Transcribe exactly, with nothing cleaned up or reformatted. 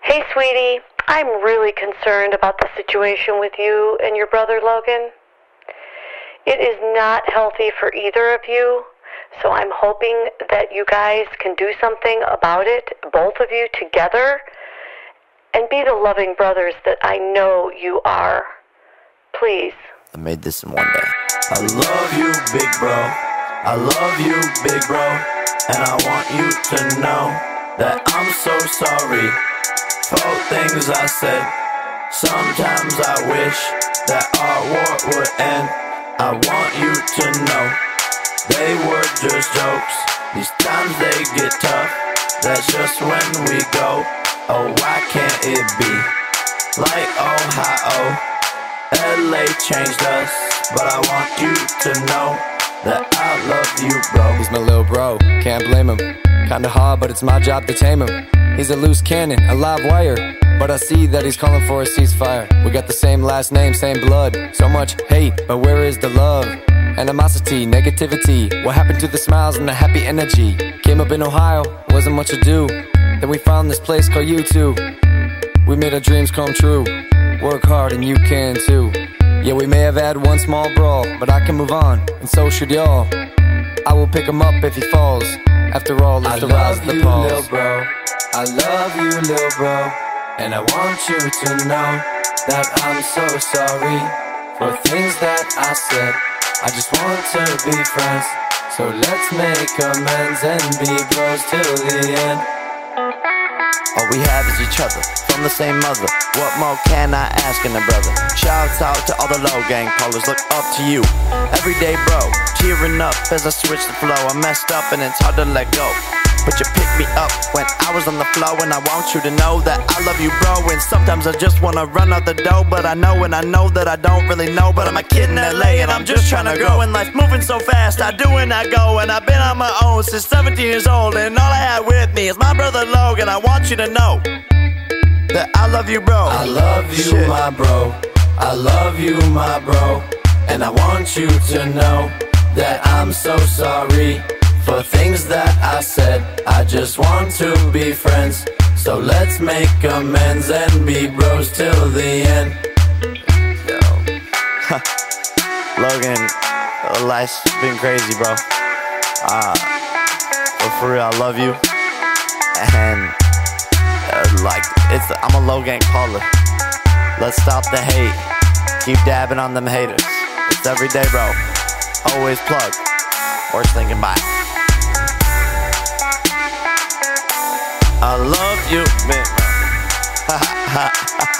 Hey, sweetie, I'm really concerned about the situation with you and your brother Logan. It is not healthy for either of you, so I'm hoping that you guys can do something about it, both of you together, and be the loving brothers that I know you are. Please. I made this in one day. I love you, big bro. I love you, big bro. And I want you to know that I'm so sorry for things I said. Sometimes I wish that our war would end. I want you to know they were just jokes. These times they get tough. That's just when we go. Oh, why can't it be like Ohio? L A changed us, but I want you to know that I love you, bro. He's my little bro, can't blame him. Kinda hard, but it's my job to tame him. He's a loose cannon, a live wire, but I see that he's calling for a ceasefire. We got the same last name, same blood. So much hate, but where is the love? Animosity, negativity. What happened to the smiles and the happy energy? Came up in Ohio, wasn't much to do. Then we found this place called U two. We made our dreams come true. Work hard and you can too. Yeah, we may have had one small brawl, but I can move on, and so should y'all. I will pick him up if he falls. After all, it's the rise of the pause. Lil bro. I love you, lil bro. And I want you to know that I'm so sorry for things that I said. I just want to be friends, so let's make amends and be bros till the end. All we have is each other, from the same mother. What more can I ask in a brother? Shouts out to all the low gang callers, look up to you. Everyday bro, cheering up as I switch the flow. I messed up and it's hard to let go, but you picked me up when I was on the flow. And I want you to know that I love you, bro. And sometimes I just wanna run out the door, but I know and I know that I don't really know. But I'm a kid in L A and I'm just trying to grow, and life's moving so fast, I do and I go. And I've been on my own since seventeen years old, and all I have with me is my brother Logan. I want you to know that I love you, bro. I love you, Shit. my bro. I love you, my bro. And I want you to know that I'm so sorry for things that I said. I just want to be friends, so let's make amends and be bros till the end. Yo. Logan, life's been crazy, bro. Uh, but for real, I love you. And uh, like, it's I'm a low gang caller. Let's stop the hate. Keep dabbing on them haters. It's every day, bro. Always plug. Worst thinking bye. I love you, man.